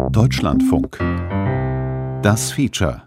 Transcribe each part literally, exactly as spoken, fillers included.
Deutschlandfunk. Das Feature.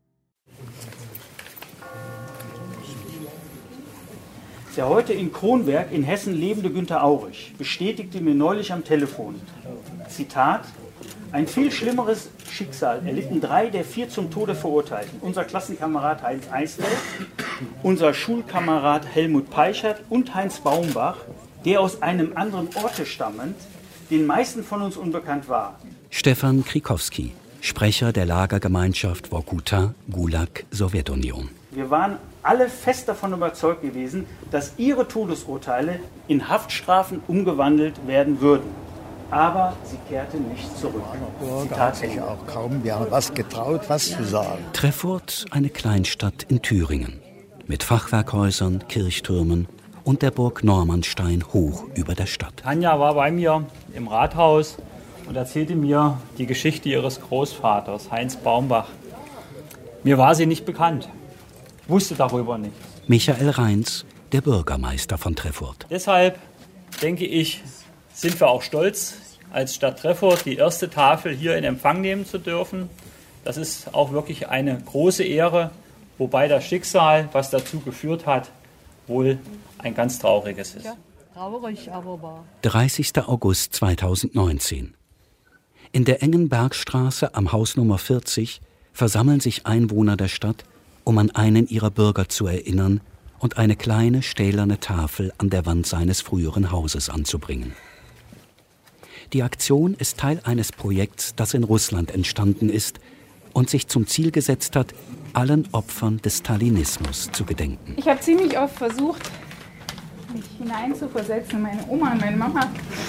Der heute in Kronberg in Hessen lebende Günter Aurich bestätigte mir neulich am Telefon, Zitat, ein viel schlimmeres Schicksal erlitten drei der vier zum Tode Verurteilten. Unser Klassenkamerad Heinz Eisfeld, unser Schulkamerad Helmut Peichert und Heinz Baumbach, der aus einem anderen Orte stammend, den meisten von uns unbekannt war. Stefan Krikowski, Sprecher der Lagergemeinschaft Vorkuta, Gulag, Sowjetunion. Wir waren alle fest davon überzeugt gewesen, dass ihre Todesurteile in Haftstrafen umgewandelt werden würden. Aber sie kehrte nicht zurück. Da hat sich auch kaum wer was getraut, was zu sagen. Treffurt, eine Kleinstadt in Thüringen. Mit Fachwerkhäusern, Kirchtürmen und der Burg Normannstein hoch über der Stadt. Tanja war bei mir im Rathaus und erzählte mir die Geschichte ihres Großvaters, Heinz Baumbach. Mir war sie nicht bekannt, wusste darüber nichts. Michael Reins, der Bürgermeister von Treffurt. Deshalb denke ich, sind wir auch stolz, als Stadt Treffurt die erste Tafel hier in Empfang nehmen zu dürfen. Das ist auch wirklich eine große Ehre, wobei das Schicksal, was dazu geführt hat, wohl ein ganz trauriges ist. Ja, traurig, aber wahr. dreißigster August zweitausendneunzehn. In der engen Bergstraße am Haus Nummer vierzig versammeln sich Einwohner der Stadt, um an einen ihrer Bürger zu erinnern und eine kleine stählerne Tafel an der Wand seines früheren Hauses anzubringen. Die Aktion ist Teil eines Projekts, das in Russland entstanden ist und sich zum Ziel gesetzt hat, allen Opfern des Stalinismus zu gedenken. Ich habe ziemlich oft versucht, mich hineinzuversetzen in meine Oma und meine Mama.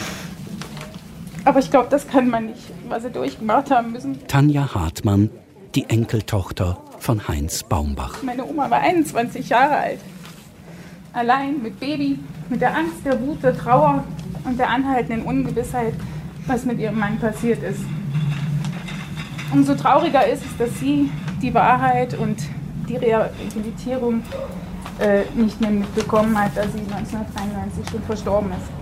Aber ich glaube, das kann man nicht, was sie durchgemacht haben müssen. Tanja Hartmann, die Enkeltochter von Heinz Baumbach. Meine Oma war einundzwanzig Jahre alt. Allein mit Baby, mit der Angst, der Wut, der Trauer und der anhaltenden Ungewissheit, was mit ihrem Mann passiert ist. Umso trauriger ist es, dass sie die Wahrheit und die Rehabilitierung äh, nicht mehr mitbekommen hat, da sie neunzehnhundertdreiundneunzig schon verstorben ist.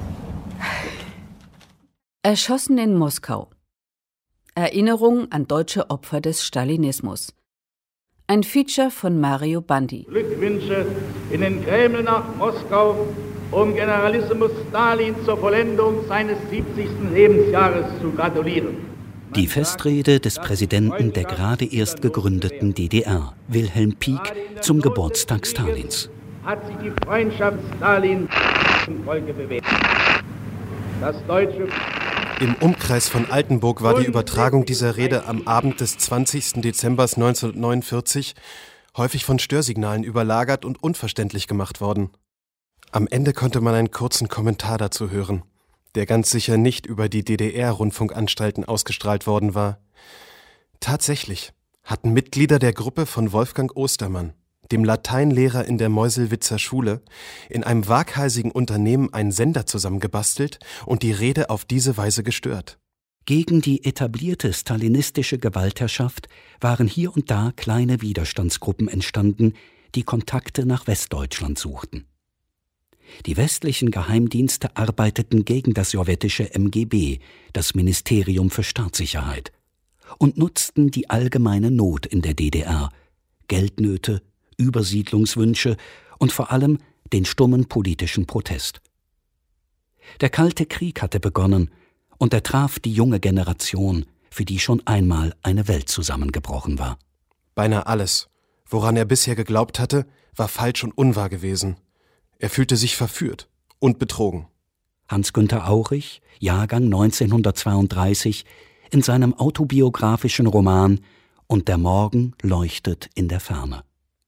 Erschossen in Moskau. Erinnerung an deutsche Opfer des Stalinismus. Ein Feature von Mario Bandi. Glückwünsche in den Kreml nach Moskau, um Generalissimus Stalin zur Vollendung seines siebzigsten Lebensjahres zu gratulieren. Die Festrede des Präsidenten der gerade erst gegründeten D D R, Wilhelm Pieck, zum Geburtstag Stalins. Hat sich die Freundschaft Stalin zum Volke bewährt. Das deutsche Im Umkreis von Altenburg war die Übertragung dieser Rede am Abend des zwanzigsten Dezember neunzehnhundertneunundvierzig häufig von Störsignalen überlagert und unverständlich gemacht worden. Am Ende konnte man einen kurzen Kommentar dazu hören, der ganz sicher nicht über die D D R-Rundfunkanstalten ausgestrahlt worden war. Tatsächlich hatten Mitglieder der Gruppe von Wolfgang Ostermann, dem Lateinlehrer in der Meuselwitzer Schule, in einem waghalsigen Unternehmen einen Sender zusammengebastelt und die Rede auf diese Weise gestört. Gegen die etablierte stalinistische Gewaltherrschaft waren hier und da kleine Widerstandsgruppen entstanden, die Kontakte nach Westdeutschland suchten. Die westlichen Geheimdienste arbeiteten gegen das sowjetische M G B, das Ministerium für Staatssicherheit, und nutzten die allgemeine Not in der D D R, Geldnöte, Übersiedlungswünsche und vor allem den stummen politischen Protest. Der Kalte Krieg hatte begonnen und er traf die junge Generation, für die schon einmal eine Welt zusammengebrochen war. Beinahe alles, woran er bisher geglaubt hatte, war falsch und unwahr gewesen. Er fühlte sich verführt und betrogen. Hans-Günter Aurich, Jahrgang neunzehnhundertzweiunddreißig, in seinem autobiografischen Roman »Und der Morgen leuchtet in der Ferne«.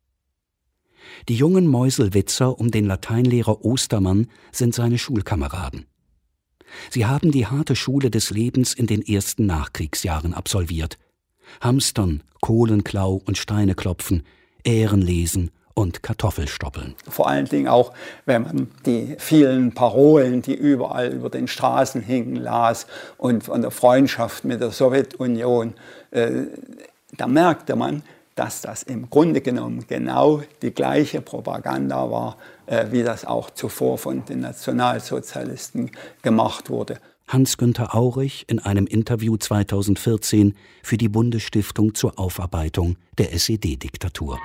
Die jungen Meuselwitzer um den Lateinlehrer Ostermann sind seine Schulkameraden. Sie haben die harte Schule des Lebens in den ersten Nachkriegsjahren absolviert. Hamstern, Kohlenklau und Steine klopfen, Ähren lesen und Kartoffelstoppeln. Vor allen Dingen auch, wenn man die vielen Parolen, die überall über den Straßen hingen, las und von der Freundschaft mit der Sowjetunion, äh, da merkte man, dass das im Grunde genommen genau die gleiche Propaganda war, äh, wie das auch zuvor von den Nationalsozialisten gemacht wurde. Hans-Günter Aurich in einem Interview zweitausendvierzehn für die Bundesstiftung zur Aufarbeitung der S E D-Diktatur.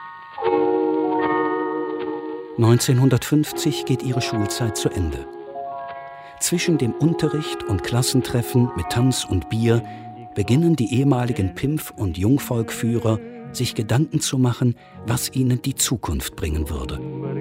neunzehnhundertfünfzig geht ihre Schulzeit zu Ende. Zwischen dem Unterricht und Klassentreffen mit Tanz und Bier beginnen die ehemaligen Pimpf- und Jungvolkführer, sich Gedanken zu machen, was ihnen die Zukunft bringen würde.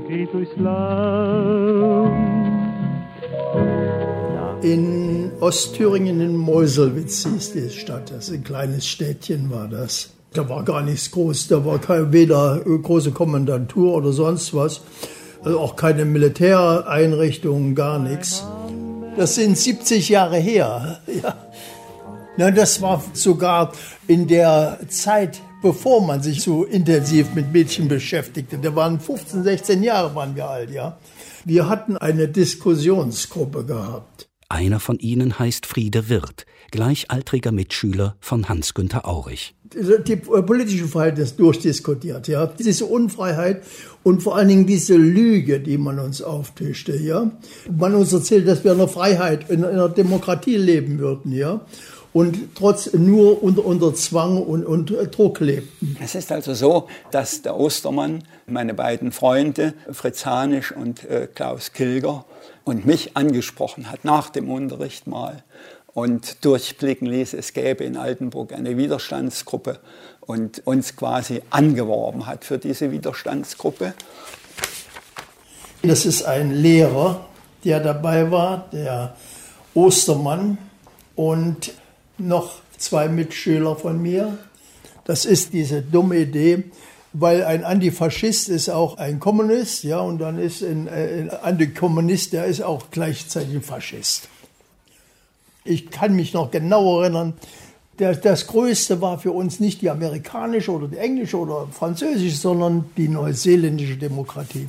In Ostthüringen, in Meuselwitz hieß die Stadt. Das ist ein kleines Städtchen war das. Da war gar nichts groß. Da war keine, weder große Kommandantur oder sonst was. Also auch keine Militäreinrichtungen, gar nichts. Das sind siebzig Jahre her. Ja. Ja, das war sogar in der Zeit, bevor man sich so intensiv mit Mädchen beschäftigte. Da waren fünfzehn, sechzehn Jahre waren wir alt, ja. Wir hatten eine Diskussionsgruppe gehabt. Einer von ihnen heißt Friede Wirth, gleichaltriger Mitschüler von Hans-Günter Aurich. Die politische Freiheit ist durchdiskutiert, ja. Diese Unfreiheit und vor allen Dingen diese Lüge, die man uns auftischte, ja. Man uns erzählt, dass wir in einer Freiheit, in einer Demokratie leben würden, ja. Und trotz nur unter, unter Zwang und, und Druck lebten. Es ist also so, dass der Ostermann, meine beiden Freunde, Fritz Hanisch und äh, Klaus Kilger, und mich angesprochen hat nach dem Unterricht mal und durchblicken ließ, es gäbe in Altenburg eine Widerstandsgruppe und uns quasi angeworben hat für diese Widerstandsgruppe. Das ist ein Lehrer, der dabei war, der Ostermann, und noch zwei Mitschüler von mir. Das ist diese dumme Idee, weil ein Antifaschist ist auch ein Kommunist, ja, und dann ist ein, ein Antikommunist, der ist auch gleichzeitig ein Faschist. Ich kann mich noch genau erinnern, das, das Größte war für uns nicht die amerikanische oder die englische oder französische, sondern die neuseeländische Demokratie.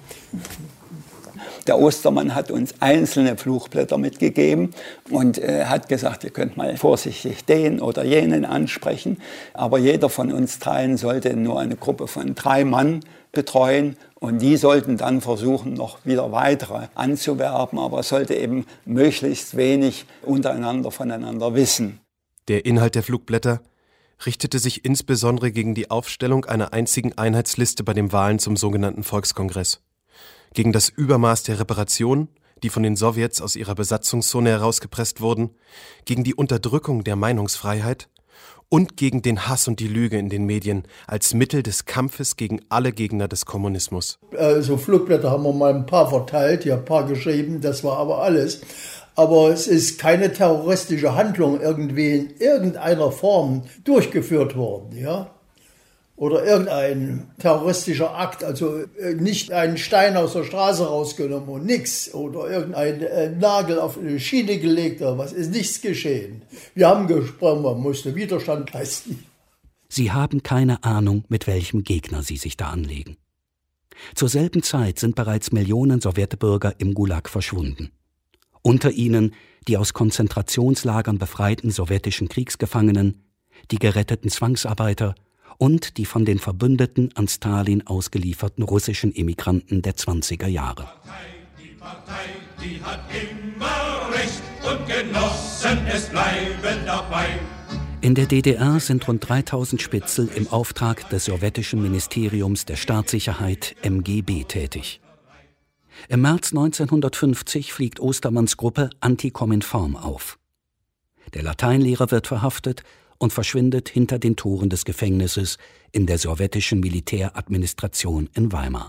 Der Ostermann hat uns einzelne Flugblätter mitgegeben und äh, hat gesagt, ihr könnt mal vorsichtig den oder jenen ansprechen. Aber jeder von uns dreien sollte nur eine Gruppe von drei Mann betreuen. Und die sollten dann versuchen, noch wieder weitere anzuwerben. Aber es sollte eben möglichst wenig untereinander voneinander wissen. Der Inhalt der Flugblätter richtete sich insbesondere gegen die Aufstellung einer einzigen Einheitsliste bei den Wahlen zum sogenannten Volkskongress. Gegen das Übermaß der Reparation, die von den Sowjets aus ihrer Besatzungszone herausgepresst wurden, gegen die Unterdrückung der Meinungsfreiheit und gegen den Hass und die Lüge in den Medien als Mittel des Kampfes gegen alle Gegner des Kommunismus. Also Flugblätter haben wir mal ein paar verteilt, ja, ein paar geschrieben, das war aber alles. Aber es ist keine terroristische Handlung irgendwie in irgendeiner Form durchgeführt worden, ja. Oder irgendein terroristischer Akt, also nicht einen Stein aus der Straße rausgenommen und nix. Oder irgendein Nagel auf eine Schiene gelegt oder was, ist nichts geschehen. Wir haben gesprochen, man musste Widerstand leisten. Sie haben keine Ahnung, mit welchem Gegner sie sich da anlegen. Zur selben Zeit sind bereits Millionen Sowjetbürger im Gulag verschwunden. Unter ihnen die aus Konzentrationslagern befreiten sowjetischen Kriegsgefangenen, die geretteten Zwangsarbeiter und die von den Verbündeten an Stalin ausgelieferten russischen Immigranten der zwanziger Jahre. Die Partei, die hat immer Recht und Genossen, es bleiben dabei. In der D D R sind rund dreitausend Spitzel im Auftrag des sowjetischen Ministeriums der Staatssicherheit M G B tätig. Im März neunzehnhundertfünfzig fliegt Ostermanns Gruppe Antikomintform auf. Der Lateinlehrer wird verhaftet und verschwindet hinter den Toren des Gefängnisses in der sowjetischen Militäradministration in Weimar.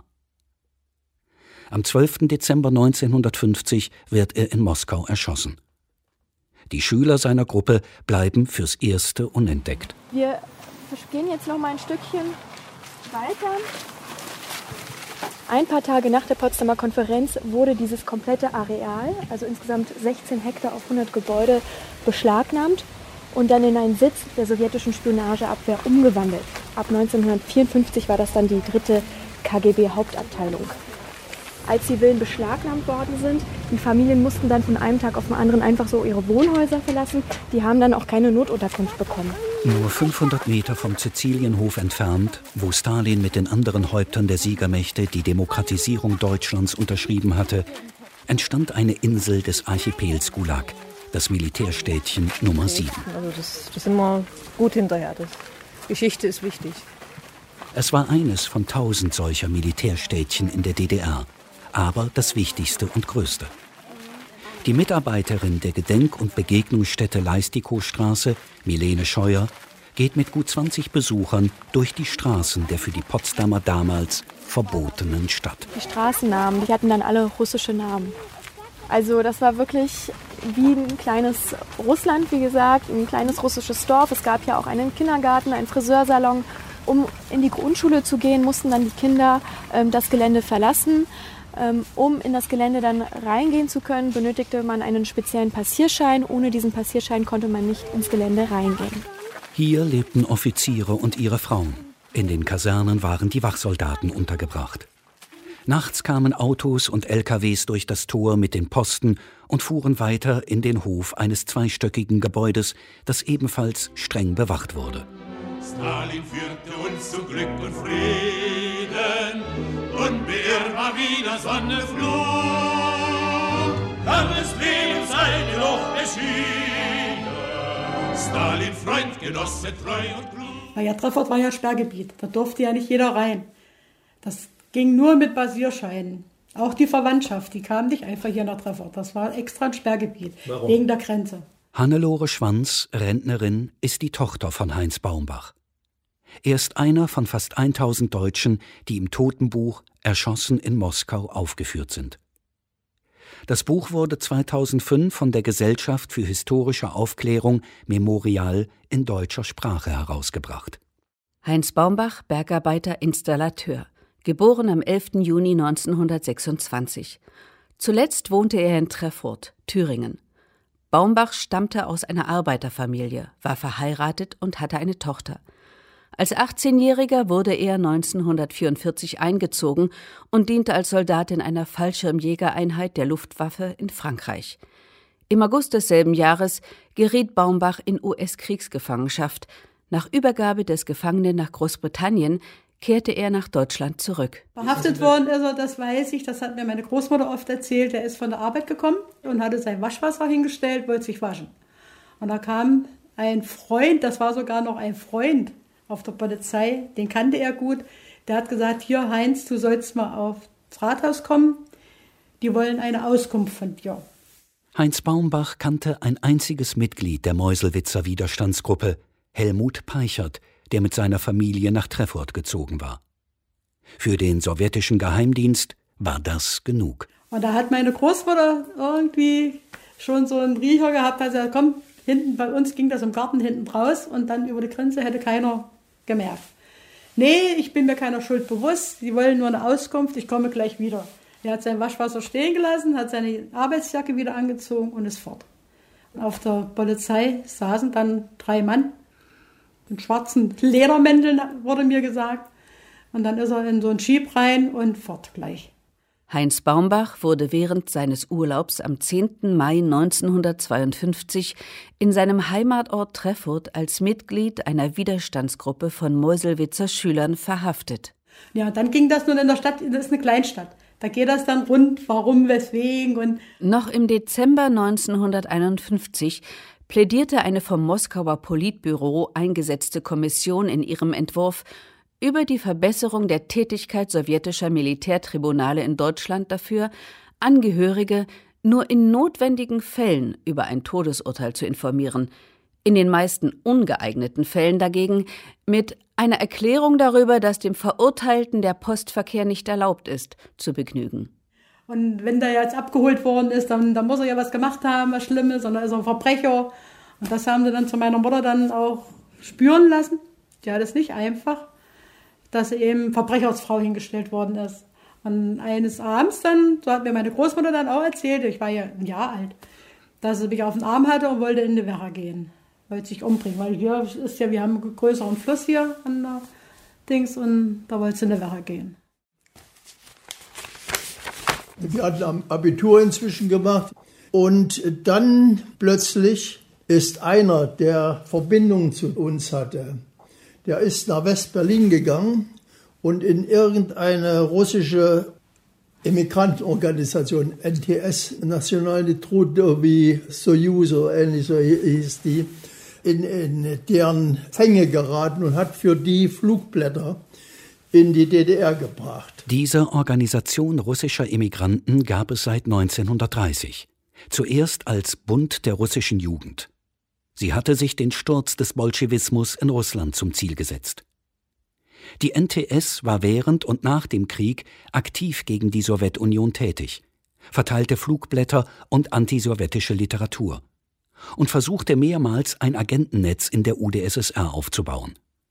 Am zwölften Dezember neunzehnhundertfünfzig wird er in Moskau erschossen. Die Schüler seiner Gruppe bleiben fürs Erste unentdeckt. Wir gehen jetzt noch mal ein Stückchen weiter. Ein paar Tage nach der Potsdamer Konferenz wurde dieses komplette Areal, also insgesamt sechzehn Hektar auf hundert Gebäude, beschlagnahmt und dann in einen Sitz der sowjetischen Spionageabwehr umgewandelt. Ab neunzehnhundertvierundfünfzig war das dann die dritte K G B-Hauptabteilung. Als die Villen beschlagnahmt worden sind, die Familien mussten dann von einem Tag auf den anderen einfach so ihre Wohnhäuser verlassen. Die haben dann auch keine Notunterkunft bekommen. Nur fünfhundert Meter vom Sizilienhof entfernt, wo Stalin mit den anderen Häuptern der Siegermächte die Demokratisierung Deutschlands unterschrieben hatte, entstand eine Insel des Archipels Gulag, das Militärstädtchen Nummer sieben. Also das, das sind wir gut hinterher. Das, Geschichte ist wichtig. Es war eines von tausend solcher Militärstädtchen in der D D R, aber das wichtigste und größte. Die Mitarbeiterin der Gedenk- und Begegnungsstätte Leistikow-Straße, Milene Scheuer, geht mit gut zwanzig Besuchern durch die Straßen der für die Potsdamer damals verbotenen Stadt. Die Straßennamen, die hatten dann alle russische Namen. Also das war wirklich wie ein kleines Russland, wie gesagt, ein kleines russisches Dorf. Es gab ja auch einen Kindergarten, einen Friseursalon. Um in die Grundschule zu gehen, mussten dann die Kinder ähm, das Gelände verlassen. Ähm, um in das Gelände dann reingehen zu können, benötigte man einen speziellen Passierschein. Ohne diesen Passierschein konnte man nicht ins Gelände reingehen. Hier lebten Offiziere und ihre Frauen. In den Kasernen waren die Wachsoldaten untergebracht. Nachts kamen Autos und L K Ws durch das Tor mit den Posten und fuhren weiter in den Hof eines zweistöckigen Gebäudes, das ebenfalls streng bewacht wurde. Stalin führte uns zu Glück und Frieden, und beirrt war wieder Sonne, Flut. Dann ist Leben seine Luft erschienen, Stalin, Freund, Genosse, treu und klug. Ja, Treffort war ja Sperrgebiet, da durfte ja nicht jeder rein. Das ging nur mit Basierscheinen. Auch die Verwandtschaft, die kam nicht einfach hier nach Treffort. Das war extra ein Sperrgebiet, Warum? Wegen der Grenze. Hannelore Schwanz, Rentnerin, ist die Tochter von Heinz Baumbach. Er ist einer von fast tausend Deutschen, die im Totenbuch Erschossen in Moskau aufgeführt sind. Das Buch wurde zweitausendfünf von der Gesellschaft für historische Aufklärung Memorial in deutscher Sprache herausgebracht. Heinz Baumbach, Bergarbeiter, Installateur, geboren am elften Juni neunzehnhundertsechsundzwanzig. Zuletzt wohnte er in Treffort, Thüringen. Baumbach stammte aus einer Arbeiterfamilie, war verheiratet und hatte eine Tochter. Als achtzehnjähriger wurde er neunzehnhundertvierundvierzig eingezogen und diente als Soldat in einer Fallschirmjägereinheit der Luftwaffe in Frankreich. Im August desselben Jahres geriet Baumbach in U S-Kriegsgefangenschaft. Nach Übergabe des Gefangenen nach Großbritannien kehrte er nach Deutschland zurück. Verhaftet worden ist er, das weiß ich, das hat mir meine Großmutter oft erzählt. Er ist von der Arbeit gekommen und hatte sein Waschwasser hingestellt, wollte sich waschen. Und da kam ein Freund, das war sogar noch ein Freund auf der Polizei, den kannte er gut. Der hat gesagt, hier Heinz, du sollst mal aufs Rathaus kommen, die wollen eine Auskunft von dir. Heinz Baumbach kannte ein einziges Mitglied der Meuselwitzer Widerstandsgruppe, Helmut Peichert, der mit seiner Familie nach Treffort gezogen war. Für den sowjetischen Geheimdienst war das genug. Und da hat meine Großmutter irgendwie schon so einen Riecher gehabt, hat gesagt, komm, hinten bei uns ging das im Garten hinten raus und dann über die Grenze hätte keiner gemerkt. Nee, ich bin mir keiner Schuld bewusst, die wollen nur eine Auskunft, ich komme gleich wieder. Er hat sein Waschwasser stehen gelassen, hat seine Arbeitsjacke wieder angezogen und ist fort. Auf der Polizei saßen dann drei Mann mit schwarzen Ledermänteln, wurde mir gesagt. Und dann ist er in so einen Jeep rein und fort gleich. Heinz Baumbach wurde während seines Urlaubs am zehnten Mai neunzehnhundertzweiundfünfzig in seinem Heimatort Treffort als Mitglied einer Widerstandsgruppe von Meuselwitzer Schülern verhaftet. Ja, dann ging das nun in der Stadt, das ist eine Kleinstadt. Da geht das dann rund, warum, weswegen. Und Noch im Dezember neunzehnhunderteinundfünfzig plädierte eine vom Moskauer Politbüro eingesetzte Kommission in ihrem Entwurf über die Verbesserung der Tätigkeit sowjetischer Militärtribunale in Deutschland dafür, Angehörige nur in notwendigen Fällen über ein Todesurteil zu informieren, in den meisten ungeeigneten Fällen dagegen mit einer Erklärung darüber, dass dem Verurteilten der Postverkehr nicht erlaubt ist, zu begnügen. Und wenn der jetzt abgeholt worden ist, dann, dann muss er ja was gemacht haben, was Schlimmes, und dann ist er ein Verbrecher. Und das haben sie dann zu meiner Mutter dann auch spüren lassen. Die hat es nicht einfach, dass eben Verbrechersfrau hingestellt worden ist. Und eines Abends dann, so hat mir meine Großmutter dann auch erzählt, ich war ja ein Jahr alt, dass sie mich auf den Arm hatte und wollte in die Werra gehen. Wollte sich umbringen, weil hier ist ja, wir haben einen größeren Fluss hier an der Dings und da wollte sie in die Werra gehen. Wir hatten Abitur inzwischen gemacht und dann plötzlich ist einer, der Verbindung zu uns hatte, der ist nach West-Berlin gegangen und in irgendeine russische Immigrantenorganisation N T S, Nationale Trudovy Soyuz, oder ähnlich so hieß die, in, in deren Fänge geraten und hat für die Flugblätter in die D D R gebracht. Diese Organisation russischer Immigranten gab es seit neunzehnhundertdreißig. Zuerst als Bund der russischen Jugend. Sie hatte sich den Sturz des Bolschewismus in Russland zum Ziel gesetzt. Die N T S war während und nach dem Krieg aktiv gegen die Sowjetunion tätig, verteilte Flugblätter und antisowjetische Literatur und versuchte mehrmals ein Agentennetz in der U d S S R aufzubauen.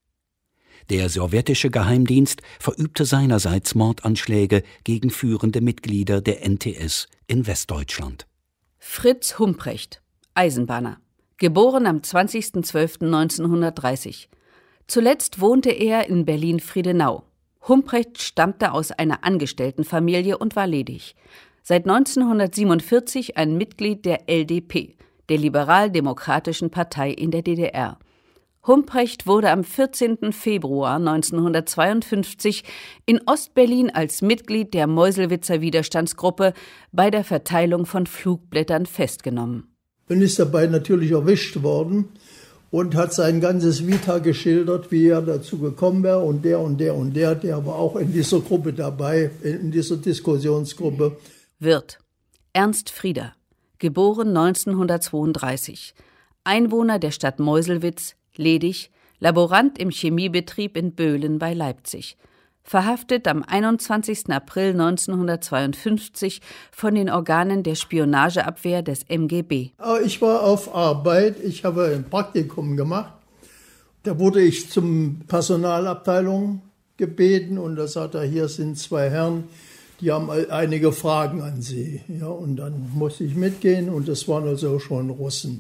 Der sowjetische Geheimdienst verübte seinerseits Mordanschläge gegen führende Mitglieder der N T S in Westdeutschland. Fritz Humprecht, Eisenbahner, geboren am zwanzigsten zwölften neunzehnhundertdreißig. Zuletzt wohnte er in Berlin-Friedenau. Humprecht stammte aus einer Angestelltenfamilie und war ledig. Seit neunzehnhundertsiebenundvierzig ein Mitglied der L D P, der Liberal-Demokratischen Partei in der D D R. Humprecht wurde am vierzehnten Februar neunzehnhundertzweiundfünfzig in Ostberlin als Mitglied der Meuselwitzer Widerstandsgruppe bei der Verteilung von Flugblättern festgenommen. Und ist dabei natürlich erwischt worden und hat sein ganzes Vita geschildert, wie er dazu gekommen wäre. Und der und der und der, der war auch in dieser Gruppe dabei, in dieser Diskussionsgruppe. Wirth Ernst Frieder, geboren neunzehnhundertzweiunddreißig, Einwohner der Stadt Meuselwitz, ledig, Laborant im Chemiebetrieb in Böhlen bei Leipzig. Verhaftet am einundzwanzigsten April neunzehnhundertzweiundfünfzig von den Organen der Spionageabwehr des M G B. Ich war auf Arbeit, ich habe ein Praktikum gemacht. Da wurde ich zum Personalabteilung gebeten und da sagt er, hier sind zwei Herren, die haben einige Fragen an Sie. Ja, und dann musste ich mitgehen und das waren also schon Russen.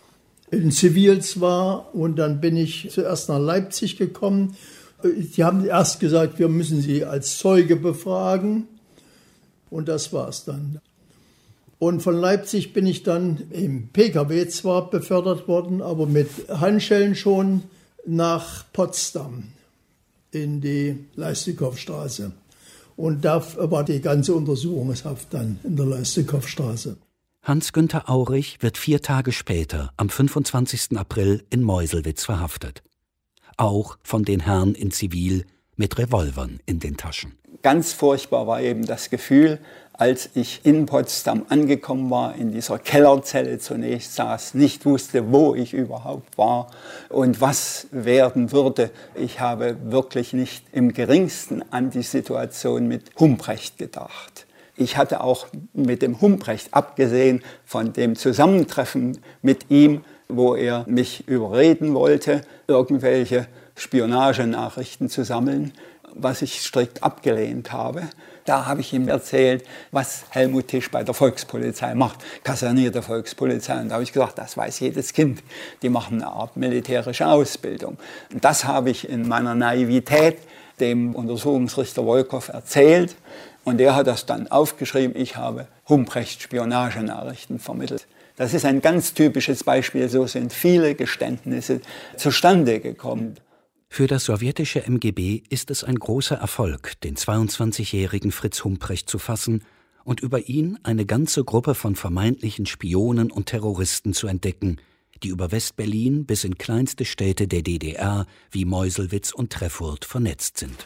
In Zivil zwar, und dann bin ich zuerst nach Leipzig gekommen. Die haben erst gesagt, wir müssen Sie als Zeuge befragen und das war's dann. Und von Leipzig bin ich dann im P K W zwar befördert worden, aber mit Handschellen schon nach Potsdam in die Leistikow-Straße. Und da war die ganze Untersuchungshaft dann in der Leistikow-Straße. Hans-Günther Aurich wird vier Tage später, am fünfundzwanzigsten April, in Meuselwitz verhaftet. Auch von den Herren in Zivil mit Revolvern in den Taschen. Ganz furchtbar war eben das Gefühl, als ich in Potsdam angekommen war, in dieser Kellerzelle zunächst saß, nicht wusste, wo ich überhaupt war und was werden würde. Ich habe wirklich nicht im geringsten an die Situation mit Humprecht gedacht. Ich hatte auch mit dem Humprecht, abgesehen von dem Zusammentreffen mit ihm, wo er mich überreden wollte, irgendwelche Spionagenachrichten zu sammeln, was ich strikt abgelehnt habe. Da habe ich ihm erzählt, was Helmut Tisch bei der Volkspolizei macht, kasernierte Volkspolizei. Und da habe ich gesagt, das weiß jedes Kind. Die machen eine Art militärische Ausbildung. Und das habe ich in meiner Naivität dem Untersuchungsrichter Wolkow erzählt. Und er hat das dann aufgeschrieben, ich habe Humprecht Spionagenachrichten vermittelt. Das ist ein ganz typisches Beispiel, so sind viele Geständnisse zustande gekommen. Für das sowjetische M G B ist es ein großer Erfolg, den zweiundzwanzigjährigen Fritz Humprecht zu fassen und über ihn eine ganze Gruppe von vermeintlichen Spionen und Terroristen zu entdecken, die über West-Berlin bis in kleinste Städte der D D R wie Meuselwitz und Treffurt vernetzt sind.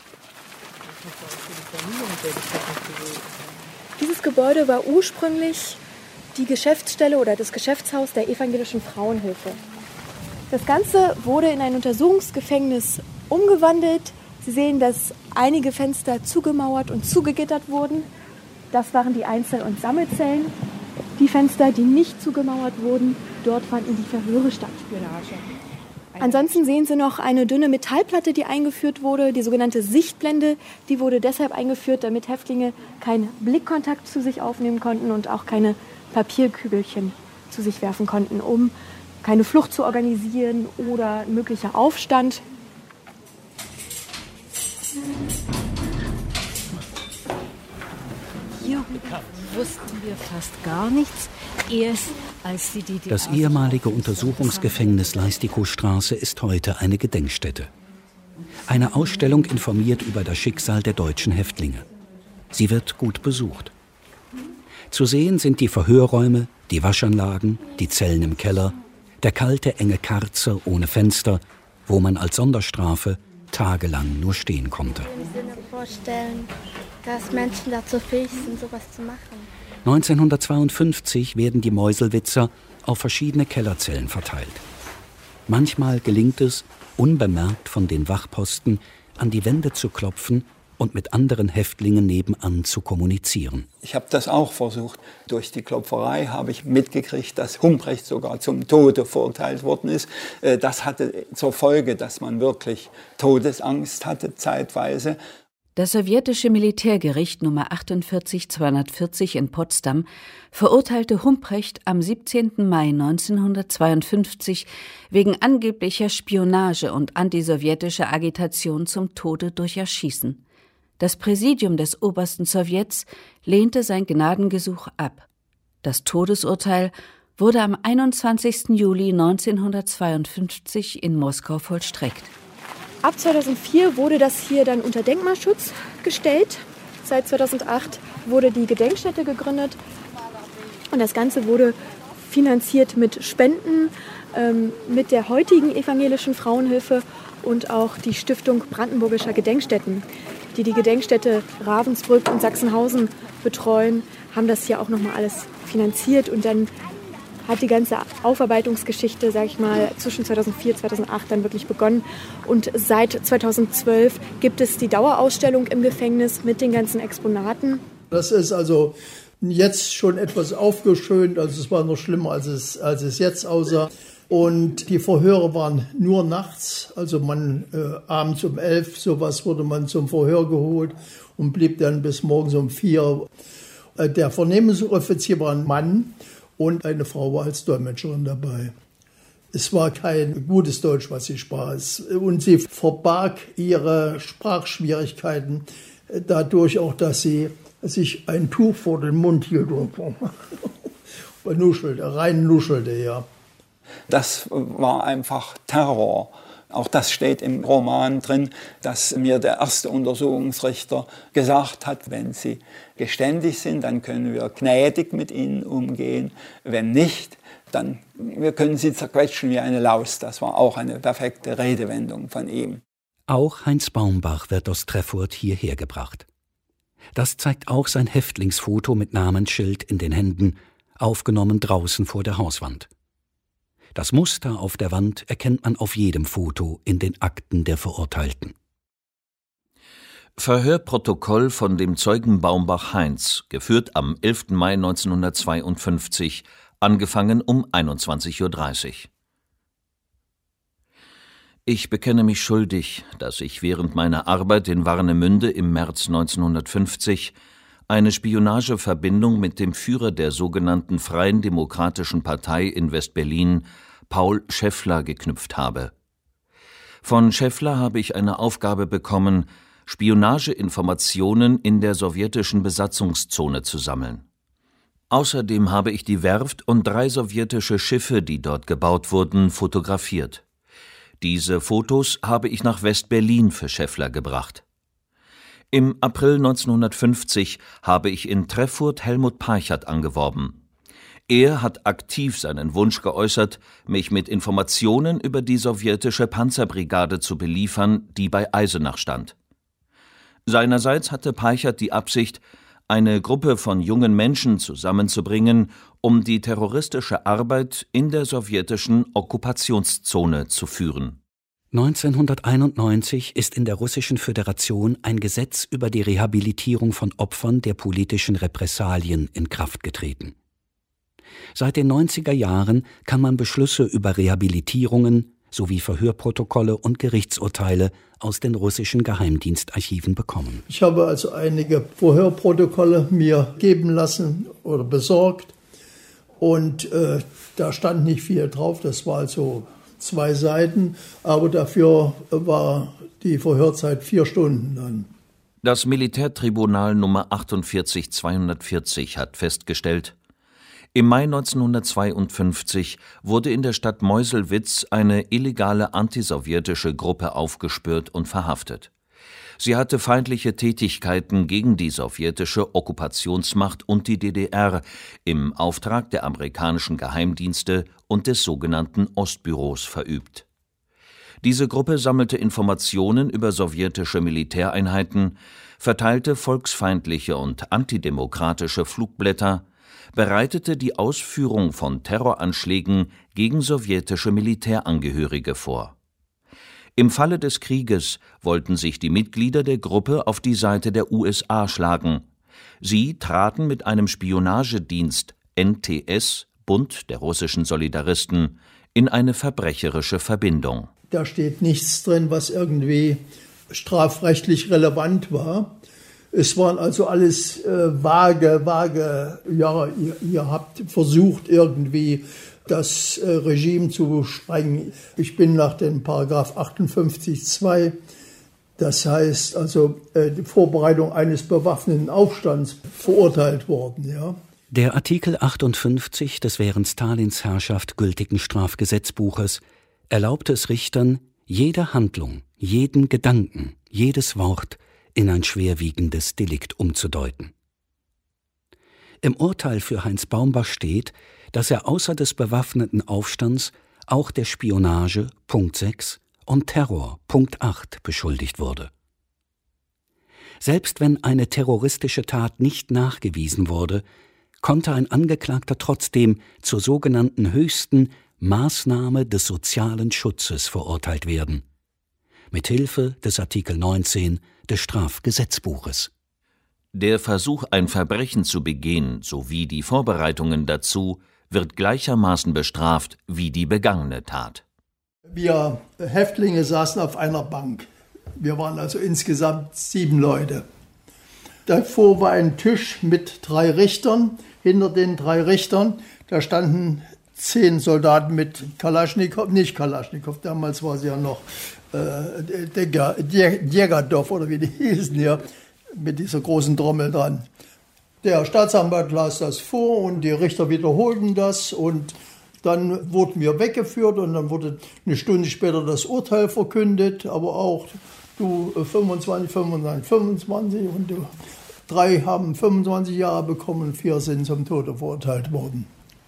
Dieses Gebäude war ursprünglich die Geschäftsstelle oder das Geschäftshaus der Evangelischen Frauenhilfe. Das Ganze wurde in ein Untersuchungsgefängnis umgewandelt. Sie sehen, dass einige Fenster zugemauert und zugegittert wurden. Das waren die Einzel- und Sammelzellen. Die Fenster, die nicht zugemauert wurden, dort fanden die Verhöre statt. Ansonsten sehen Sie noch eine dünne Metallplatte, die eingeführt wurde, die sogenannte Sichtblende. Die wurde deshalb eingeführt, damit Häftlinge keinen Blickkontakt zu sich aufnehmen konnten und auch keine Papierkügelchen zu sich werfen konnten, um keine Flucht zu organisieren oder möglicher Aufstand. Hier wussten wir fast gar nichts. Erst als die D D R Das ehemalige Untersuchungsgefängnis Leistikow-Straße ist heute eine Gedenkstätte. Eine Ausstellung informiert über das Schicksal der deutschen Häftlinge. Sie wird gut besucht. Zu sehen sind die Verhörräume, die Waschanlagen, die Zellen im Keller, der kalte, enge Karzer ohne Fenster, wo man als Sonderstrafe tagelang nur stehen konnte. Ich kann mir vorstellen, dass Menschen dazu fähig sind, sowas zu machen. neunzehnhundertzweiundfünfzig werden die Meuselwitzer auf verschiedene Kellerzellen verteilt. Manchmal gelingt es, unbemerkt von den Wachposten an die Wände zu klopfen und mit anderen Häftlingen nebenan zu kommunizieren. Ich habe das auch versucht. Durch die Klopferei habe ich mitgekriegt, dass Humprecht sogar zum Tode verurteilt worden ist. Das hatte zur Folge, dass man wirklich Todesangst hatte zeitweise. Das sowjetische Militärgericht Nummer achtundvierzig zweihundertvierzig in Potsdam verurteilte Humprecht am siebzehnten Mai neunzehnhundertzweiundfünfzig wegen angeblicher Spionage und antisowjetischer Agitation zum Tode durch Erschießen. Das Präsidium des Obersten Sowjets lehnte sein Gnadengesuch ab. Das Todesurteil wurde am einundzwanzigsten Juli neunzehnhundertzweiundfünfzig in Moskau vollstreckt. Ab zweitausendvier wurde das hier dann unter Denkmalschutz gestellt. Seit zweitausendacht wurde die Gedenkstätte gegründet. Und das Ganze wurde finanziert mit Spenden, ähm, mit der heutigen evangelischen Frauenhilfe und auch die Stiftung Brandenburgischer Gedenkstätten, die die Gedenkstätte Ravensbrück und Sachsenhausen betreuen, haben das hier auch nochmal alles finanziert. Und dann hat die ganze Aufarbeitungsgeschichte, sag ich mal, zwischen zweitausendvier und zweitausendacht dann wirklich begonnen. Und seit zweitausendzwölf gibt es die Dauerausstellung im Gefängnis mit den ganzen Exponaten. Das ist also jetzt schon etwas aufgeschönt, also es war noch schlimmer, als es, als es jetzt aussah. Und die Verhöre waren nur nachts, also man äh, abends um elf, sowas wurde man zum Verhör geholt und blieb dann bis morgens um vier. Äh, der Vernehmungsoffizier war ein Mann und eine Frau war als Dolmetscherin dabei. Es war kein gutes Deutsch, was sie sprach. Und sie verbarg ihre Sprachschwierigkeiten dadurch auch, dass sie sich ein Tuch vor den Mund hielt und nuschelte, rein nuschelte, ja. Das war einfach Terror. Auch das steht im Roman drin, dass mir der erste Untersuchungsrichter gesagt hat, wenn Sie geständig sind, dann können wir gnädig mit Ihnen umgehen. Wenn nicht, dann wir können Sie zerquetschen wie eine Laus. Das war auch eine perfekte Redewendung von ihm. Auch Heinz Baumbach wird aus Treffurt hierher gebracht. Das zeigt auch sein Häftlingsfoto mit Namensschild in den Händen, aufgenommen draußen vor der Hauswand. Das Muster auf der Wand erkennt man auf jedem Foto in den Akten der Verurteilten. Verhörprotokoll von dem Zeugen Baumbach Heinz, geführt am elften Mai neunzehnhundertzweiundfünfzig, angefangen um einundzwanzig Uhr dreißig. Ich bekenne mich schuldig, dass ich während meiner Arbeit in Warnemünde im März neunzehnhundertfünfzig eine Spionageverbindung mit dem Führer der sogenannten Freien Demokratischen Partei in West-Berlin, Paul Schäffler, geknüpft habe. Von Schäffler habe ich eine Aufgabe bekommen, Spionageinformationen in der sowjetischen Besatzungszone zu sammeln. Außerdem habe ich die Werft und drei sowjetische Schiffe, die dort gebaut wurden, fotografiert. Diese Fotos habe ich nach West-Berlin für Schäffler gebracht. Im April neunzehnhundertfünfzig habe ich in Treffurt Helmut Parchert angeworben. Er hat aktiv seinen Wunsch geäußert, mich mit Informationen über die sowjetische Panzerbrigade zu beliefern, die bei Eisenach stand. Seinerseits hatte Parchert die Absicht, eine Gruppe von jungen Menschen zusammenzubringen, um die terroristische Arbeit in der sowjetischen Okkupationszone zu führen. neunzehnhunderteinundneunzig ist in der Russischen Föderation ein Gesetz über die Rehabilitierung von Opfern der politischen Repressalien in Kraft getreten. Seit den neunziger Jahren kann man Beschlüsse über Rehabilitierungen sowie Verhörprotokolle und Gerichtsurteile aus den russischen Geheimdienstarchiven bekommen. Ich habe also einige Verhörprotokolle mir geben lassen oder besorgt und äh, da stand nicht viel drauf, das war also zwei Seiten, aber dafür war die Verhörzeit vier Stunden dann. Das Militärtribunal Nummer achtundvierzig zweihundertvierzig hat festgestellt: Im Mai neunzehnhundertzweiundfünfzig wurde in der Stadt Meuselwitz eine illegale antisowjetische Gruppe aufgespürt und verhaftet. Sie hatte feindliche Tätigkeiten gegen die sowjetische Okkupationsmacht und die D D R im Auftrag der amerikanischen Geheimdienste und des sogenannten Ostbüros verübt. Diese Gruppe sammelte Informationen über sowjetische Militäreinheiten, verteilte volksfeindliche und antidemokratische Flugblätter, bereitete die Ausführung von Terroranschlägen gegen sowjetische Militärangehörige vor. Im Falle des Krieges wollten sich die Mitglieder der Gruppe auf die Seite der U S A schlagen. Sie traten mit einem Spionagedienst N T S, Bund der russischen Solidaristen, in eine verbrecherische Verbindung. Da steht nichts drin, was irgendwie strafrechtlich relevant war. Es waren also alles äh, vage, vage, ja, ihr, ihr habt versucht irgendwie das äh, Regime zu sprengen. Ich bin nach dem Paragraph achtundfünfzig Absatz zwei, das heißt also äh, die Vorbereitung eines bewaffneten Aufstands, verurteilt worden. Ja. Der Artikel achtundfünfzig des während Stalins Herrschaft gültigen Strafgesetzbuches erlaubte es Richtern, jede Handlung, jeden Gedanken, jedes Wort in ein schwerwiegendes Delikt umzudeuten. Im Urteil für Heinz Baumbach steht, dass er außer des bewaffneten Aufstands auch der Spionage Punkt sechs und Terror Punkt acht beschuldigt wurde. Selbst wenn eine terroristische Tat nicht nachgewiesen wurde, konnte ein Angeklagter trotzdem zur sogenannten höchsten Maßnahme des sozialen Schutzes verurteilt werden, mithilfe des Artikel neunzehn des Strafgesetzbuches. Der Versuch, ein Verbrechen zu begehen, sowie die Vorbereitungen dazu, wird gleichermaßen bestraft wie die begangene Tat. Wir Häftlinge saßen auf einer Bank. Wir waren also insgesamt sieben Leute. Davor war ein Tisch mit drei Richtern. Hinter den drei Richtern, da standen zehn Soldaten mit Kalaschnikow, nicht Kalaschnikow, damals war sie ja noch äh, Djegadov oder wie die hießen hier, mit dieser großen Trommel dran. Der Staatsanwalt las das vor und die Richter wiederholten das und dann wurden wir weggeführt und dann wurde eine Stunde später das Urteil verkündet, aber auch du fünfundzwanzig, fünfundzwanzig, fünfundzwanzig und du, drei haben fünfundzwanzig Jahre bekommen und vier sind zum Tode verurteilt worden.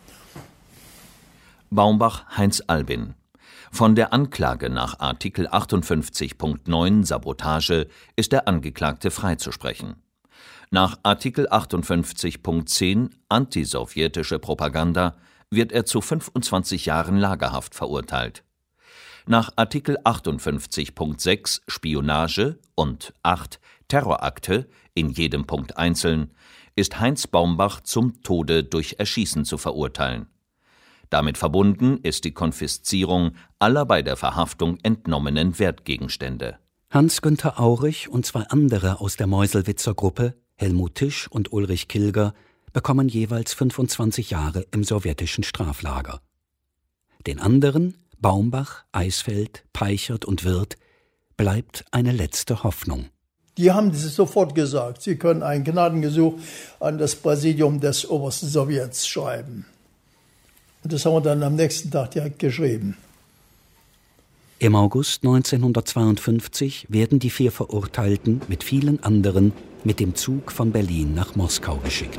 Baumbach Heinz Albin. Von der Anklage nach Artikel achtundfünfzig Punkt neun Sabotage ist der Angeklagte freizusprechen. Nach Artikel achtundfünfzig Punkt zehn antisowjetische Propaganda wird er zu fünfundzwanzig Jahren Lagerhaft verurteilt. Nach Artikel achtundfünfzig Punkt sechs Spionage und acht Terrorakte, in jedem Punkt einzeln, ist Heinz Baumbach zum Tode durch Erschießen zu verurteilen. Damit verbunden ist die Konfiszierung aller bei der Verhaftung entnommenen Wertgegenstände. Hans-Günther Aurich und zwei andere aus der Meuselwitzer Gruppe, Helmut Tisch und Ulrich Kilger, bekommen jeweils fünfundzwanzig Jahre im sowjetischen Straflager. Den anderen, Baumbach, Eisfeld, Peichert und Wirth, bleibt eine letzte Hoffnung. Die haben das sofort gesagt, sie können ein Gnadengesuch an das Präsidium des Obersten Sowjets schreiben. Und das haben wir dann am nächsten Tag direkt geschrieben. Im August neunzehnhundertzweiundfünfzig werden die vier Verurteilten mit vielen anderen mit dem Zug von Berlin nach Moskau geschickt.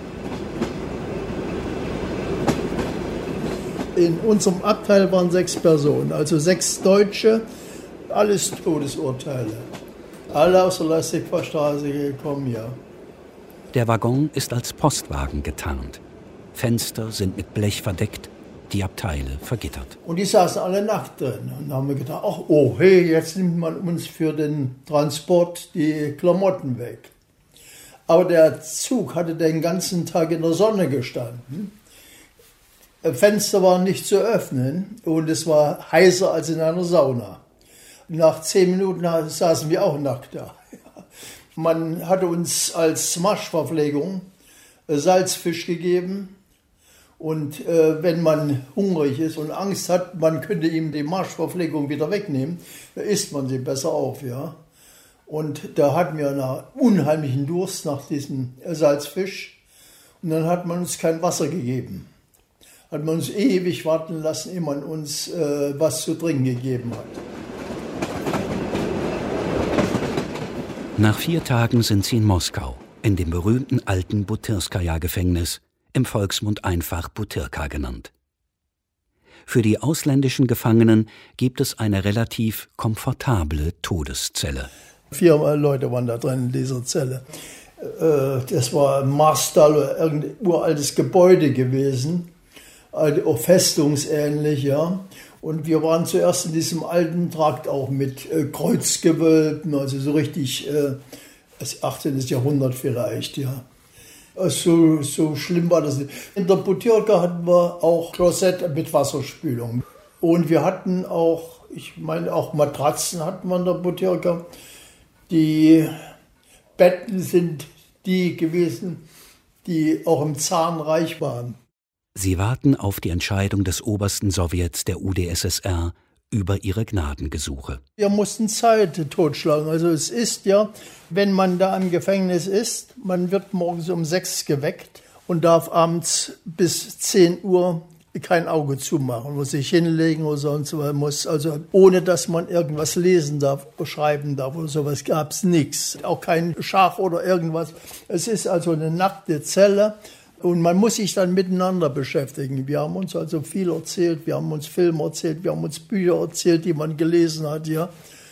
In unserem Abteil waren sechs Personen, also sechs Deutsche, alles Todesurteile. Alle aus der Leipzig-Straße gekommen, ja. Der Waggon ist als Postwagen getarnt. Fenster sind mit Blech verdeckt, die Abteile vergittert. Und die saßen alle nackt drin. Und dann haben wir gedacht, ach, oh, hey, jetzt nimmt man uns für den Transport die Klamotten weg. Aber der Zug hatte den ganzen Tag in der Sonne gestanden. Fenster waren nicht zu öffnen und es war heißer als in einer Sauna. Nach zehn Minuten saßen wir auch nackt da. Man hatte uns als Marschverpflegung Salzfisch gegeben und äh, wenn man hungrig ist und Angst hat, man könnte ihm die Marschverpflegung wieder wegnehmen, da isst man sie besser auf, ja. Und da hatten wir einen unheimlichen Durst nach diesem Salzfisch und dann hat man uns kein Wasser gegeben. Hat man uns ewig warten lassen, ehe man uns äh, was zu trinken gegeben hat. Nach vier Tagen sind sie in Moskau, in dem berühmten alten Butyrskaja-Gefängnis, im Volksmund einfach Butyrka genannt. Für die ausländischen Gefangenen gibt es eine relativ komfortable Todeszelle. Vier Leute waren da drin in dieser Zelle. Das war ein Marstall, irgendein uraltes Gebäude gewesen, auch festungsähnlich, ja. Und wir waren zuerst in diesem alten Trakt auch mit Kreuzgewölben, also so richtig das achtzehnten Jahrhundert vielleicht, ja. So, so schlimm war das nicht. In der Butyrka hatten wir auch Klosett mit Wasserspülung. Und wir hatten auch, ich meine auch Matratzen hatten wir in der Butyrka. Die Betten sind die gewesen, die auch im Zarenreich waren. Sie warten auf die Entscheidung des obersten Sowjets der U d S S R über ihre Gnadengesuche. Wir mussten Zeit totschlagen. Also es ist ja, wenn man da im Gefängnis ist, man wird morgens um sechs geweckt und darf abends bis zehn Uhr kein Auge zumachen, muss sich hinlegen oder sonst was, muss also ohne dass man irgendwas lesen darf, schreiben darf oder sowas, gab es nichts. Auch kein Schach oder irgendwas. Es ist also eine nackte Zelle. Und man muss sich dann miteinander beschäftigen. Wir haben uns also viel erzählt, wir haben uns Filme erzählt, wir haben uns Bücher erzählt, die man gelesen hat. Ja.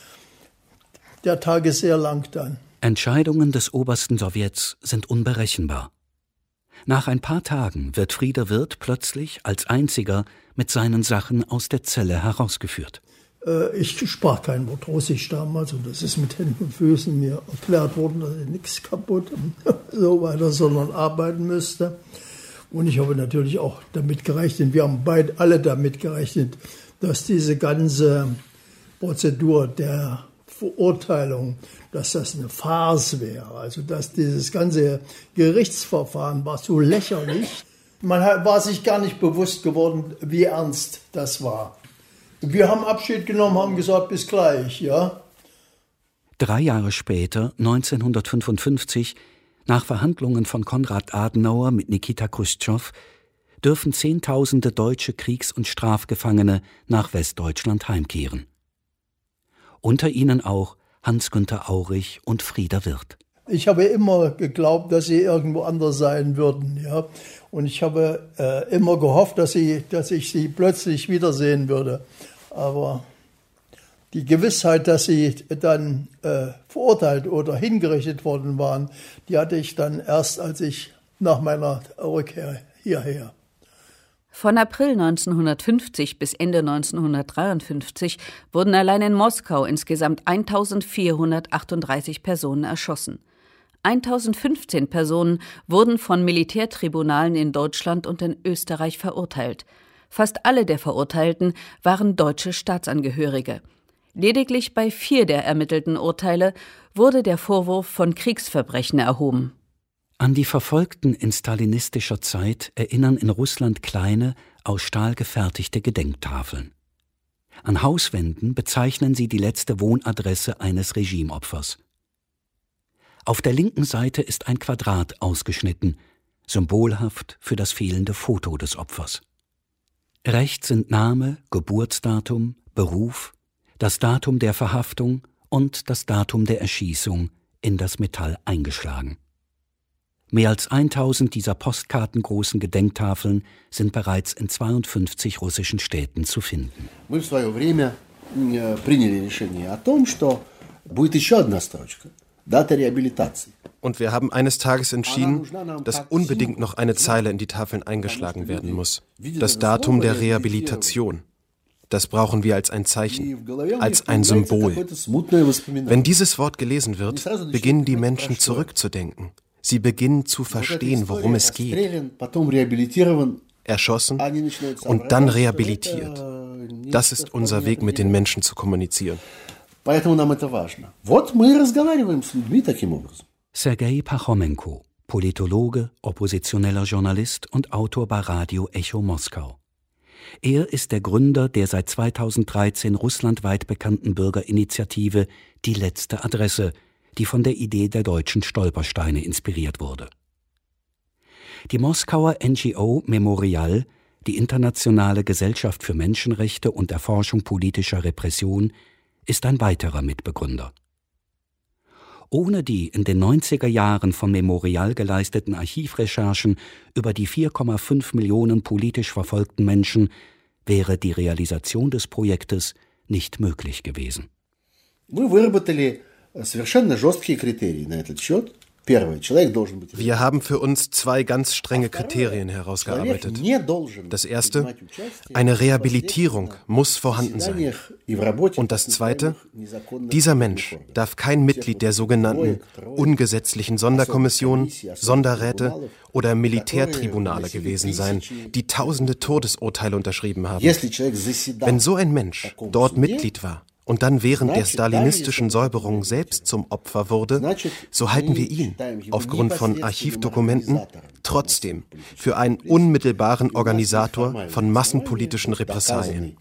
Der Tag ist sehr lang dann. Entscheidungen des obersten Sowjets sind unberechenbar. Nach ein paar Tagen wird Frieder Wirth plötzlich als einziger mit seinen Sachen aus der Zelle herausgeführt. Ich sprach kein Wort Russisch damals und das ist mit Händen und Füßen mir erklärt worden, dass ich nichts kaputt und so weiter, sondern arbeiten müsste. Und ich habe natürlich auch damit gerechnet, wir haben beide alle damit gerechnet, dass diese ganze Prozedur der Verurteilung, dass das eine Farce wäre. Also dass dieses ganze Gerichtsverfahren war so lächerlich. Man war sich gar nicht bewusst geworden, wie ernst das war. Wir haben Abschied genommen, haben gesagt, bis gleich, ja. Drei Jahre später, neunzehnhundertfünfundfünfzig, nach Verhandlungen von Konrad Adenauer mit Nikita Chruschtschow, dürfen Zehntausende deutsche Kriegs- und Strafgefangene nach Westdeutschland heimkehren. Unter ihnen auch Hans-Günter Aurich und Frieder Wirth. Ich habe immer geglaubt, dass sie irgendwo anders sein würden, ja. Und ich habe äh, immer gehofft, dass, sie, dass ich sie plötzlich wiedersehen würde. Aber die Gewissheit, dass sie dann äh, verurteilt oder hingerichtet worden waren, die hatte ich dann erst, als ich nach meiner Rückkehr hierher. Von April neunzehnhundertfünfzig bis Ende neunzehnhundertdreiundfünfzig wurden allein in Moskau insgesamt eintausendvierhundertachtunddreißig Personen erschossen. eintausendfünfzehn Personen wurden von Militärtribunalen in Deutschland und in Österreich verurteilt. Fast alle der Verurteilten waren deutsche Staatsangehörige. Lediglich bei vier der ermittelten Urteile wurde der Vorwurf von Kriegsverbrechen erhoben. An die Verfolgten in stalinistischer Zeit erinnern in Russland kleine, aus Stahl gefertigte Gedenktafeln. An Hauswänden bezeichnen sie die letzte Wohnadresse eines Regimeopfers. Auf der linken Seite ist ein Quadrat ausgeschnitten, symbolhaft für das fehlende Foto des Opfers. Rechts sind Name, Geburtsdatum, Beruf, das Datum der Verhaftung und das Datum der Erschießung in das Metall eingeschlagen. Mehr als tausend dieser postkartengroßen Gedenktafeln sind bereits in zweiundfünfzig russischen Städten zu finden. Мы в свое время приняли решение о том, что будет еще одна строчка. Data реабилитации. Und wir haben eines Tages entschieden, dass unbedingt noch eine Zeile in die Tafeln eingeschlagen werden muss. Das Datum der Rehabilitation. Das brauchen wir als ein Zeichen, als ein Symbol. Wenn dieses Wort gelesen wird, beginnen die Menschen zurückzudenken. Sie beginnen zu verstehen, worum es geht. Erschossen und dann rehabilitiert. Das ist unser Weg, mit den Menschen zu kommunizieren. Sergei Pachomenko, Politologe, oppositioneller Journalist und Autor bei Radio Echo Moskau. Er ist der Gründer der seit zweitausenddreizehn russlandweit bekannten Bürgerinitiative Die letzte Adresse, die von der Idee der deutschen Stolpersteine inspiriert wurde. Die Moskauer N G O Memorial, die Internationale Gesellschaft für Menschenrechte und Erforschung politischer Repression, ist ein weiterer Mitbegründer. Ohne die in den neunziger Jahren von Memorial geleisteten Archivrecherchen über die vier Komma fünf Millionen politisch verfolgten Menschen wäre die Realisation des Projektes nicht möglich gewesen. Мы выработали совершенно жесткие критерии на этот счет. Wir haben für uns zwei ganz strenge Kriterien herausgearbeitet. Das erste, eine Rehabilitierung muss vorhanden sein. Und das zweite, dieser Mensch darf kein Mitglied der sogenannten ungesetzlichen Sonderkommissionen, Sonderräte oder Militärtribunale gewesen sein, die tausende Todesurteile unterschrieben haben. Wenn so ein Mensch dort Mitglied war, und dann während der stalinistischen Säuberung selbst zum Opfer wurde, so halten wir ihn, aufgrund von Archivdokumenten, trotzdem für einen unmittelbaren Organisator von massenpolitischen Repressalien.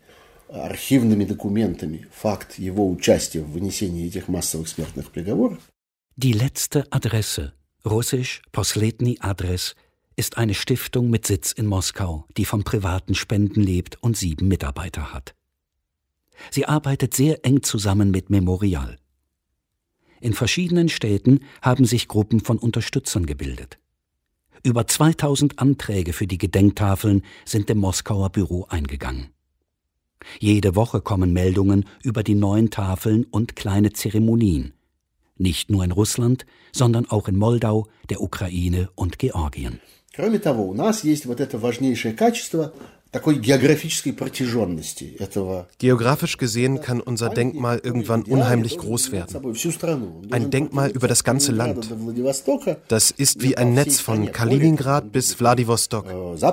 Die letzte Adresse, russisch Posledny Adres, ist eine Stiftung mit Sitz in Moskau, die von privaten Spenden lebt und sieben Mitarbeiter hat. Sie arbeitet sehr eng zusammen mit Memorial. In verschiedenen Städten haben sich Gruppen von Unterstützern gebildet. Über zweitausend Anträge für die Gedenktafeln sind dem Moskauer Büro eingegangen. Jede Woche kommen Meldungen über die neuen Tafeln und kleine Zeremonien. Nicht nur in Russland, sondern auch in Moldau, der Ukraine und Georgien. Кроме того, у нас есть вот это важнейшее качество такой географической протяженности этого. Geografisch gesehen kann unser Denkmal irgendwann unheimlich groß werden. Ein Denkmal über das ganze Land. Das ist wie ein Netz von Kaliningrad bis Wladiwostok.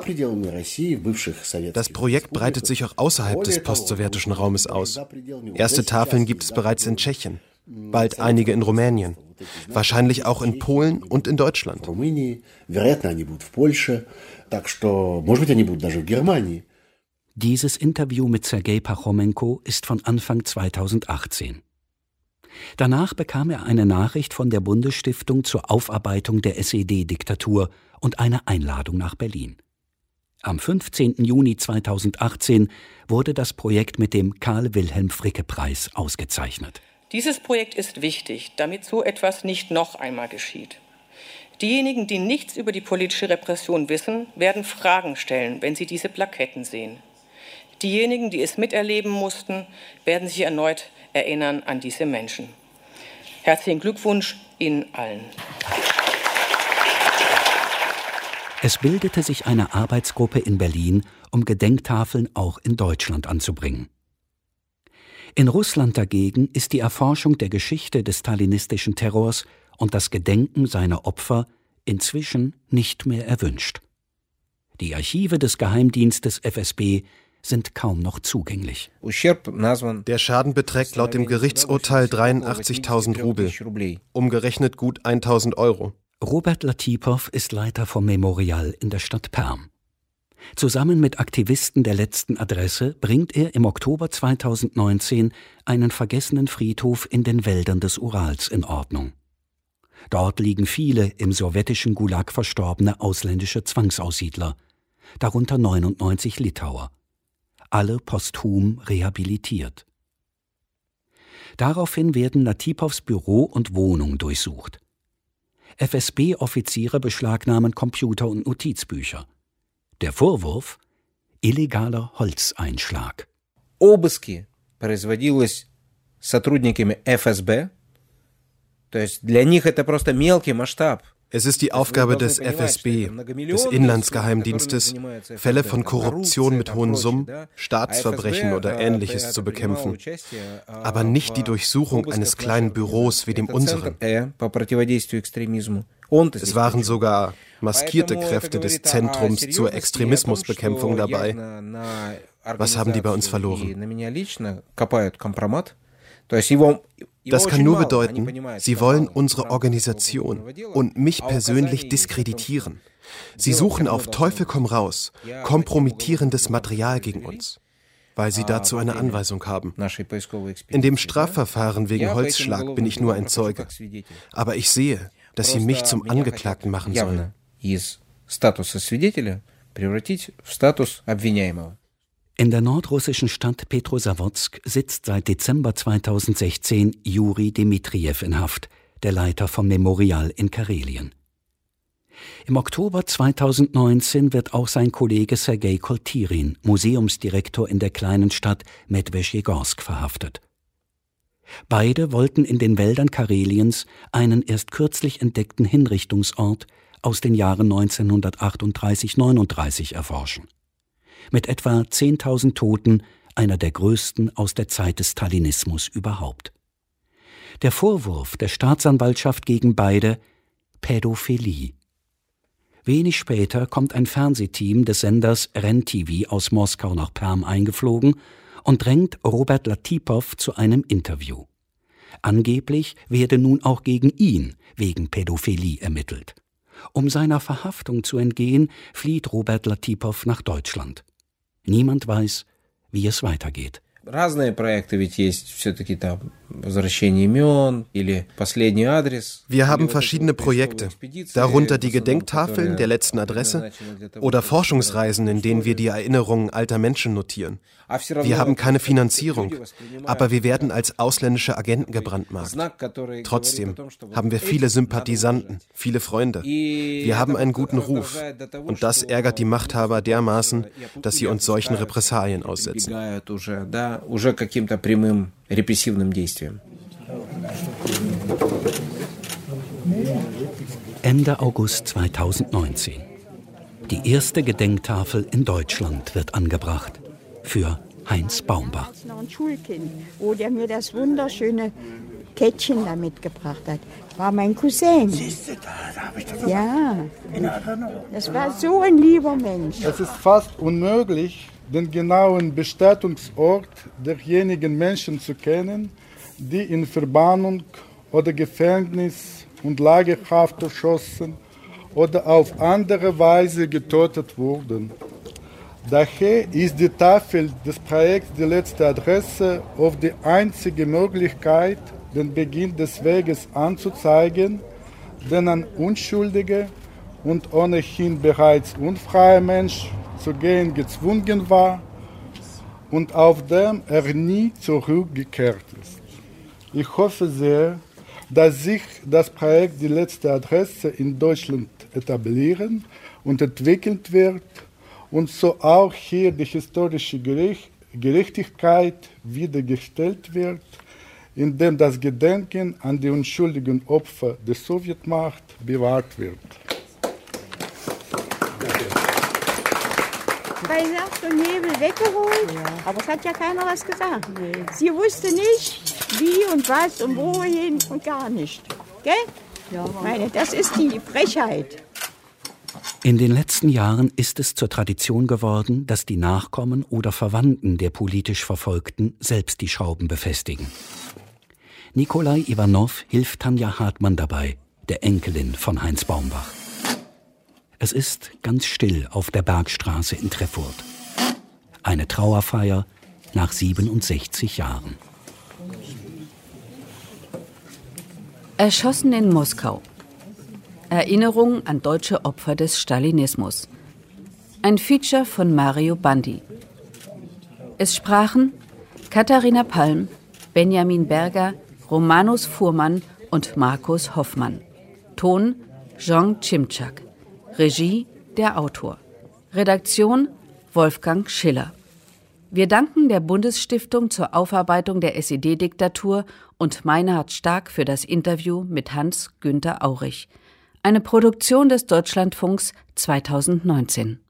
Das Projekt breitet sich auch außerhalb des postsowjetischen Raumes aus. Erste Tafeln gibt es bereits in Tschechien, bald einige in Rumänien, wahrscheinlich auch in Polen und in Deutschland. Dieses Interview mit Sergei Pachomenko ist von Anfang zweitausendachtzehn. Danach bekam er eine Nachricht von der Bundesstiftung zur Aufarbeitung der S E D-Diktatur und eine Einladung nach Berlin. Am fünfzehnten Juni zweitausendachtzehn wurde das Projekt mit dem Karl-Wilhelm-Fricke-Preis ausgezeichnet. Dieses Projekt ist wichtig, damit so etwas nicht noch einmal geschieht. Diejenigen, die nichts über die politische Repression wissen, werden Fragen stellen, wenn sie diese Plaketten sehen. Diejenigen, die es miterleben mussten, werden sich erneut erinnern an diese Menschen. Herzlichen Glückwunsch Ihnen allen. Es bildete sich eine Arbeitsgruppe in Berlin, um Gedenktafeln auch in Deutschland anzubringen. In Russland dagegen ist die Erforschung der Geschichte des stalinistischen Terrors und das Gedenken seiner Opfer inzwischen nicht mehr erwünscht. Die Archive des Geheimdienstes F S B sind kaum noch zugänglich. Der Schaden beträgt laut dem Gerichtsurteil dreiundachtzigtausend Rubel, umgerechnet gut tausend Euro. Robert Latipow ist Leiter vom Memorial in der Stadt Perm. Zusammen mit Aktivisten der letzten Adresse bringt er im Oktober zweitausendneunzehn einen vergessenen Friedhof in den Wäldern des Urals in Ordnung. Dort liegen viele im sowjetischen Gulag verstorbene ausländische Zwangsaussiedler, darunter neunundneunzig Litauer, alle posthum rehabilitiert. Daraufhin werden Latipows Büro und Wohnung durchsucht. F S B-Offiziere beschlagnahmen Computer und Notizbücher. Der Vorwurf: illegaler Holzeinschlag. Обыски производились сотрудниками F S B. То есть для них это просто мелкий масштаб. Es ist die Aufgabe des F S B, des Inlandsgeheimdienstes, Fälle von Korruption mit hohen Summen, Staatsverbrechen oder Ähnliches zu bekämpfen, aber nicht die Durchsuchung eines kleinen Büros wie dem unseren. Es waren sogar maskierte Kräfte des Zentrums zur Extremismusbekämpfung dabei. Was haben die bei uns verloren? Das kann nur bedeuten, sie wollen unsere Organisation und mich persönlich diskreditieren. Sie suchen auf Teufel komm raus kompromittierendes Material gegen uns, weil sie dazu eine Anweisung haben. In dem Strafverfahren wegen Holzschlag bin ich nur ein Zeuge. Aber ich sehe, dass sie mich zum Angeklagten machen sollen. In der nordrussischen Stadt Petrosawodsk sitzt seit Dezember zweitausendsechzehn Juri Dmitrijew in Haft, der Leiter vom Memorial in Karelien. Im Oktober zweitausendneunzehn wird auch sein Kollege Sergei Koltirin, Museumsdirektor in der kleinen Stadt Medweschjegorsk, verhaftet. Beide wollten in den Wäldern Kareliens einen erst kürzlich entdeckten Hinrichtungsort aus den Jahren neunzehnhundertachtunddreißig neununddreißig erforschen. Mit etwa zehntausend Toten, einer der größten aus der Zeit des Stalinismus überhaupt. Der Vorwurf der Staatsanwaltschaft gegen beide: Pädophilie. Wenig später kommt ein Fernsehteam des Senders R E N T V aus Moskau nach Perm eingeflogen und drängt Robert Latipow zu einem Interview. Angeblich werde nun auch gegen ihn wegen Pädophilie ermittelt. Um seiner Verhaftung zu entgehen, flieht Robert Latipow nach Deutschland. Niemand weiß, wie es weitergeht. Разные проекты, ведь есть все-таки там возвращение имен или последний адрес. Wir haben verschiedene Projekte, darunter die Gedenktafeln der letzten Adresse oder Forschungsreisen, in denen wir die Erinnerungen alter Menschen notieren. Wir haben keine Finanzierung, aber wir werden als ausländische Agenten gebrandmarkt. Trotzdem haben wir viele Sympathisanten, viele Freunde. Wir haben einen guten Ruf und das ärgert die Machthaber dermaßen, dass sie uns solchen Repressalien aussetzen. Уже каким-то прямым репрессивным действиям. Ende August zweitausendneunzehn. Die erste Gedenktafel in Deutschland wird angebracht. Für Heinz Baumbach. Ich war noch ein Schulkind, wo der mir das wunderschöne Kettchen da mitgebracht hat. War mein Cousin. Siehst du, da habe ich das Ja, das war so ein lieber Mensch. Es ist fast unmöglich, den genauen Bestattungsort derjenigen Menschen zu kennen, die in Verbannung oder Gefängnis und Lagerhaft erschossen oder auf andere Weise getötet wurden. Daher ist die Tafel des Projekts Die letzte Adresse oft die einzige Möglichkeit, den Beginn des Weges anzuzeigen, den ein unschuldiger und ohnehin bereits unfreier Mensch zu gehen gezwungen war und auf dem er nie zurückgekehrt ist. Ich hoffe sehr, dass sich das Projekt Die letzte Adresse in Deutschland etablieren und entwickelt wird und so auch hier die historische Gerechtigkeit wiedergestellt wird, indem das Gedenken an die unschuldigen Opfer der Sowjetmacht bewahrt wird. Bei Nacht und Nebel weggeholt, ja. Aber es hat ja keiner was gesagt. Nee. Sie wusste nicht, wie und was und wohin und gar nicht. Gell? Ja. Meine, das ist die Frechheit. In den letzten Jahren ist es zur Tradition geworden, dass die Nachkommen oder Verwandten der politisch Verfolgten selbst die Schrauben befestigen. Nikolai Iwanow hilft Tanja Hartmann dabei, der Enkelin von Heinz Baumbach. Es ist ganz still auf der Bergstraße in Treffurt. Eine Trauerfeier nach siebenundsechzig Jahren. Erschossen in Moskau. Erinnerung an deutsche Opfer des Stalinismus. Ein Feature von Mario Bandi. Es sprachen Katharina Palm, Benjamin Berger, Romanus Fuhrmann und Markus Hoffmann. Ton Jean Cimczak. Regie der Autor. Redaktion Wolfgang Schiller. Wir danken der Bundesstiftung zur Aufarbeitung der S E D-Diktatur und Meinhard Stark für das Interview mit Hans-Günther Aurich. Eine Produktion des Deutschlandfunks zweitausendneunzehn.